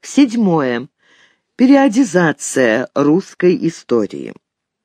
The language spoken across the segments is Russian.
Седьмое. Периодизация русской истории.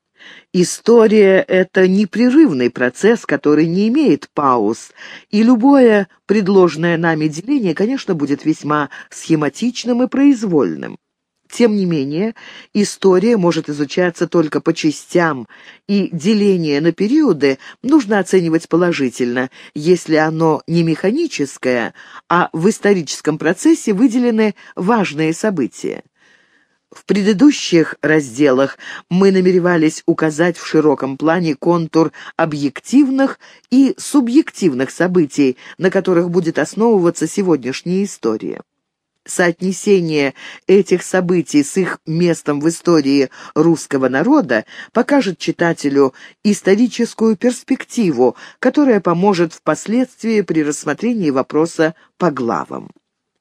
История — это непрерывный процесс, который не имеет пауз, и любое предложенное нами деление, конечно, будет весьма схематичным и произвольным. Тем не менее, история может изучаться только по частям, и деление на периоды нужно оценивать положительно, если оно не механическое, а в историческом процессе выделены важные события. В предыдущих разделах мы намеревались указать в широком плане контур объективных и субъективных событий, на которых будет основываться сегодняшняя история. Соотнесение этих событий с их местом в истории русского народа покажет читателю историческую перспективу, которая поможет впоследствии при рассмотрении вопроса по главам.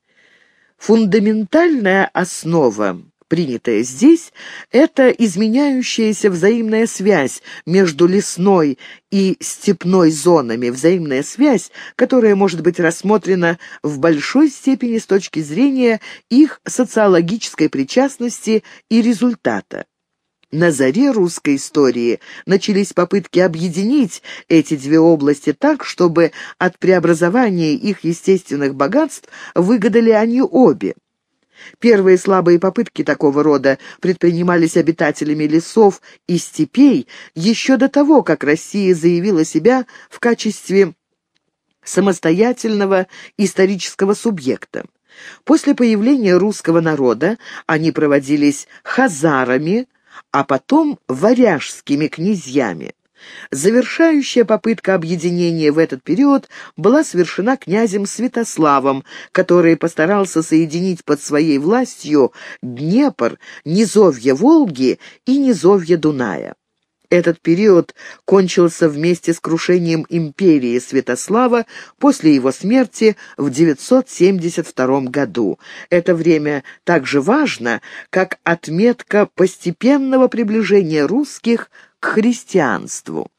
Фундаментальная основа, принятая здесь, это изменяющаяся взаимная связь между лесной и степной зонами, взаимная связь, которая может быть рассмотрена в большой степени с точки зрения их социологической причастности и результата. На заре русской истории начались попытки объединить эти две области так, чтобы от преобразования их естественных богатств выгадали они обе. Первые слабые попытки такого рода предпринимались обитателями лесов и степей еще до того, как Россия заявила себя в качестве самостоятельного исторического субъекта. После появления русского народа они проводились хазарами, а потом варяжскими князьями. Завершающая попытка объединения в этот период была совершена князем Святославом, который постарался соединить под своей властью Днепр, низовье Волги и низовье Дуная. Этот период кончился вместе с крушением империи Святослава после его смерти в 972 году. Это время так же важно, как отметка постепенного приближения русских к христианству.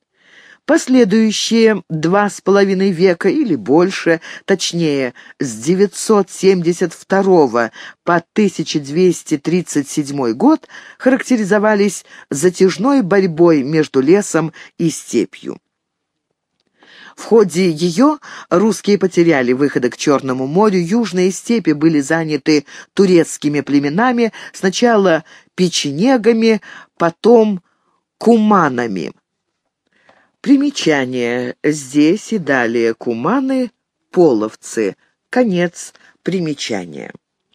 Последующие 2,5 века или больше, точнее, с 972 по 1237 год, характеризовались затяжной борьбой между лесом и степью. В ходе ее русские потеряли выходы к Черному морю, южные степи были заняты турецкими племенами, сначала печенегами, потом куманами. Примечание. Здесь и далее куманы, половцы. Конец примечания.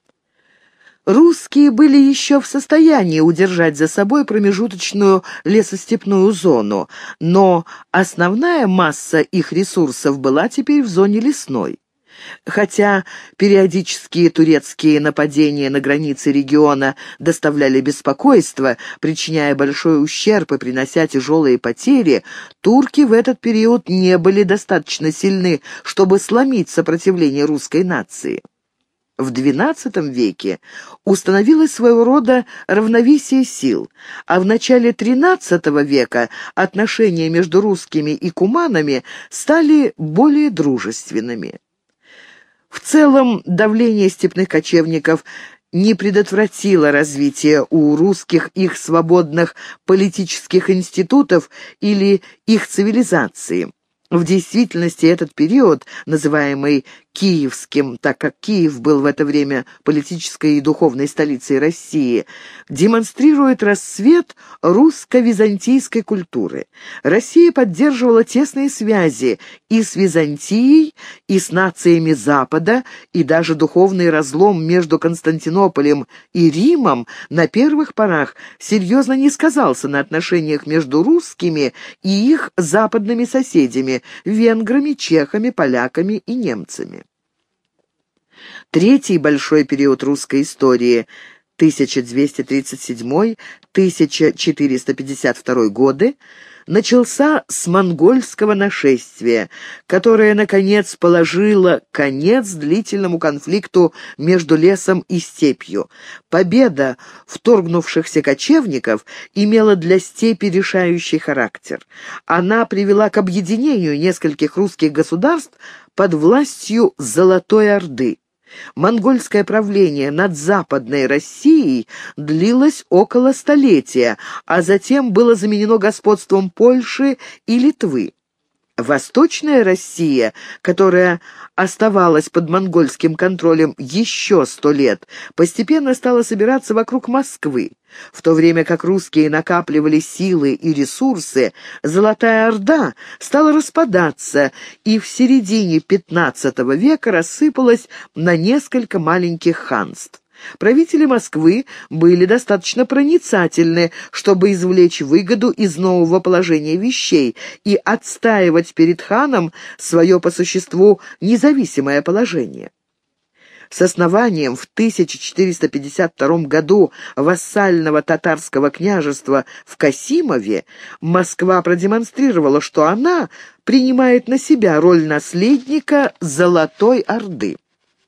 Русские были еще в состоянии удержать за собой промежуточную лесостепную зону, но основная масса их ресурсов была теперь в зоне лесной. Хотя периодические турецкие нападения на границы региона доставляли беспокойство, причиняя большой ущерб и принося тяжелые потери, турки в этот период не были достаточно сильны, чтобы сломить сопротивление русской нации. В XII веке установилось своего рода равновесие сил, а в начале XIII века отношения между русскими и куманами стали более дружественными. В целом, давление степных кочевников не предотвратило развитие у русских их свободных политических институтов или их цивилизации. В действительности этот период, называемый Киевским, так как Киев был в это время политической и духовной столицей России, демонстрирует расцвет русско-византийской культуры. Россия поддерживала тесные связи и с Византией, и с нациями Запада, и даже духовный разлом между Константинополем и Римом на первых порах серьезно не сказался на отношениях между русскими и их западными соседями – венграми, чехами, поляками и немцами. Третий большой период русской истории 1237-1452 годы начался с монгольского нашествия, которое, наконец, положило конец длительному конфликту между лесом и степью. Победа вторгнувшихся кочевников имела для степи решающий характер. Она привела к объединению нескольких русских государств под властью Золотой Орды. Монгольское правление над Западной Россией длилось около столетия, а затем было заменено господством Польши и Литвы. Восточная Россия, которая оставалась под монгольским контролем еще 100 лет, постепенно стала собираться вокруг Москвы. В то время как русские накапливали силы и ресурсы, Золотая Орда стала распадаться и в середине XV века рассыпалась на несколько маленьких ханств. Правители Москвы были достаточно проницательны, чтобы извлечь выгоду из нового положения вещей и отстаивать перед ханом свое по существу независимое положение. С основанием в 1452 году вассального татарского княжества в Касимове Москва продемонстрировала, что она принимает на себя роль наследника Золотой Орды.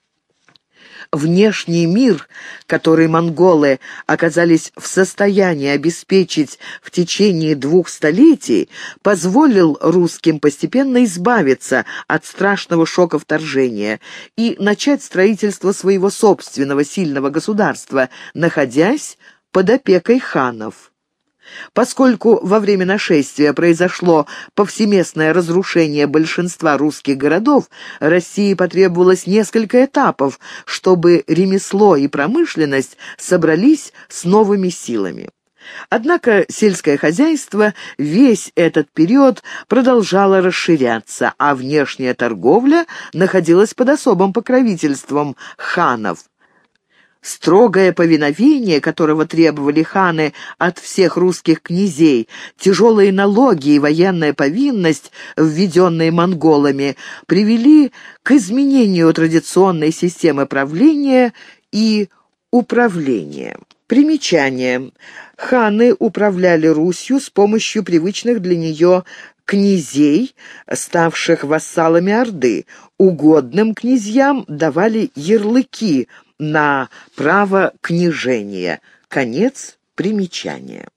Внешний мир, который монголы оказались в состоянии обеспечить в течение 2 столетий, позволил русским постепенно избавиться от страшного шока вторжения и начать строительство своего собственного сильного государства, находясь под опекой ханов. Поскольку во время нашествия произошло повсеместное разрушение большинства русских городов, России потребовалось несколько этапов, чтобы ремесло и промышленность собрались с новыми силами. Однако сельское хозяйство весь этот период продолжало расширяться, а внешняя торговля находилась под особым покровительством ханов. Строгое повиновение, которого требовали ханы от всех русских князей, тяжелые налоги и военная повинность, введенные монголами, привели к изменению традиционной системы правления и управления. Примечание. Ханы управляли Русью с помощью привычных для нее князей, ставших вассалами Орды. Угодным князьям давали ярлыки на право княжения. Конец примечания.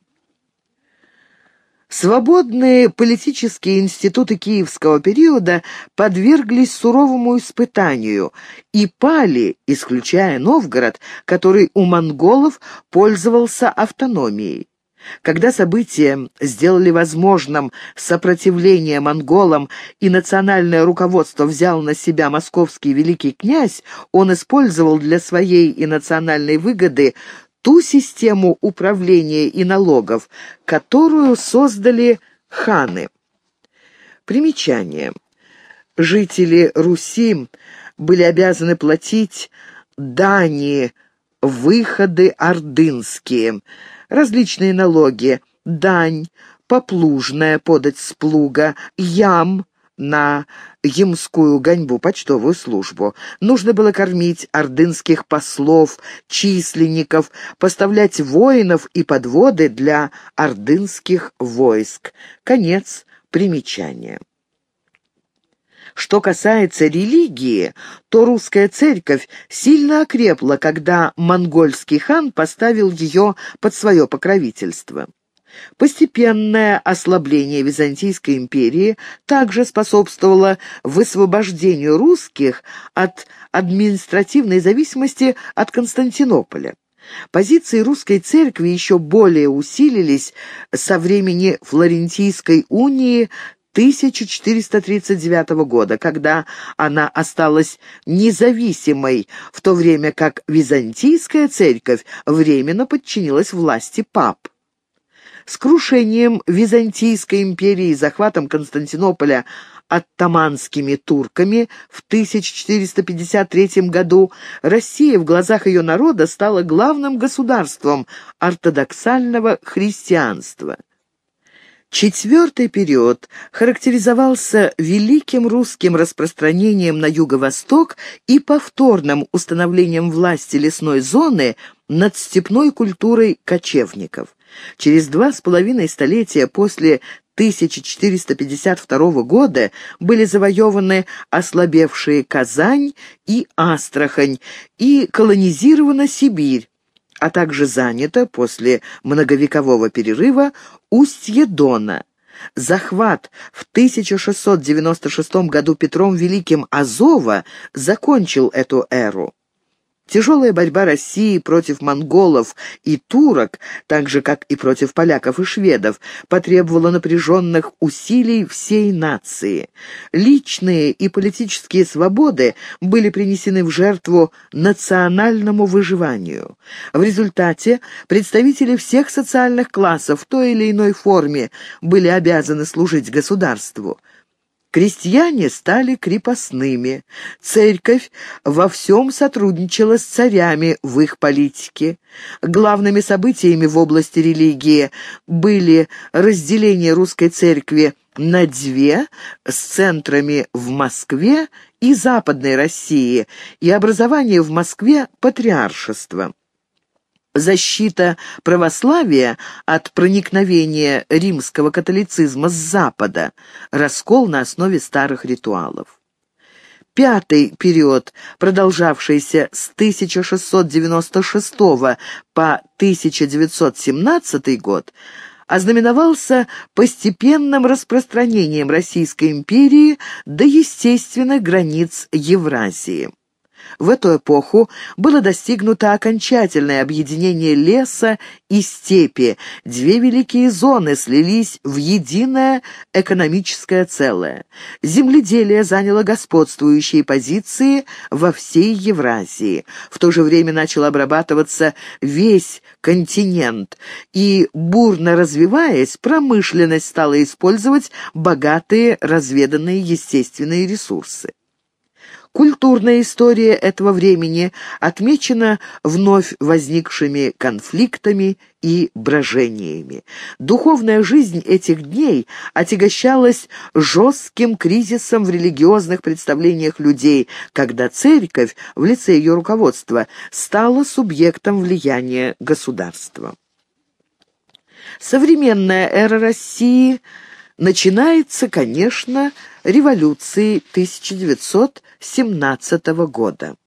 Свободные политические институты киевского периода подверглись суровому испытанию и пали, исключая Новгород, который у монголов пользовался автономией. Когда события сделали возможным сопротивление монголам и национальное руководство взял на себя московский великий князь, он использовал для своей и национальной выгоды ту систему управления и налогов, которую создали ханы. Примечание. Жители Руси были обязаны платить дани, выходы ордынские, различные налоги, дань, поплужная подать с плуга, ям на ямскую гоньбу, почтовую службу. Нужно было кормить ордынских послов, численников, поставлять воинов и подводы для ордынских войск. Конец примечания. Что касается религии, то русская церковь сильно окрепла, когда монгольский хан поставил ее под свое покровительство. Постепенное ослабление Византийской империи также способствовало высвобождению русских от административной зависимости от Константинополя. Позиции русской церкви еще более усилились со времени Флорентийской унии 1439 года, когда она осталась независимой, в то время как Византийская церковь временно подчинилась власти пап. С крушением Византийской империи и захватом Константинополя оттоманскими турками в 1453 году Россия в глазах ее народа стала главным государством ортодоксального христианства. Четвертый период характеризовался великим русским распространением на юго-восток и повторным установлением власти лесной зоны над степной культурой кочевников. Через 2,5 столетия после 1452 года были завоеваны ослабевшие Казань и Астрахань и колонизирована Сибирь, а также занято после многовекового перерыва устье Дона. Захват в 1696 году Петром Великим Азова закончил эту эру. Тяжелая борьба России против монголов и турок, так же, как и против поляков и шведов, потребовала напряженных усилий всей нации. Личные и политические свободы были принесены в жертву национальному выживанию. В результате представители всех социальных классов в той или иной форме были обязаны служить государству. Крестьяне стали крепостными. Церковь во всем сотрудничала с царями в их политике. Главными событиями в области религии были разделение русской церкви на две с центрами в Москве и Западной России и образование в Москве патриаршества. Защита православия от проникновения римского католицизма с Запада, раскол на основе старых ритуалов. Пятый период, продолжавшийся с 1696 по 1917 год, ознаменовался постепенным распространением Российской империи до естественных границ Евразии. В эту эпоху было достигнуто окончательное объединение леса и степи. Две великие зоны слились в единое экономическое целое. Земледелие заняло господствующие позиции во всей Евразии. В то же время начал обрабатываться весь континент, и, бурно развиваясь, промышленность стала использовать богатые разведанные естественные ресурсы. Культурная история этого времени отмечена вновь возникшими конфликтами и брожениями. Духовная жизнь этих дней отягощалась жестким кризисом в религиозных представлениях людей, когда церковь в лице ее руководства стала субъектом влияния государства. Современная эра России начинается, конечно, революцией 1917 года.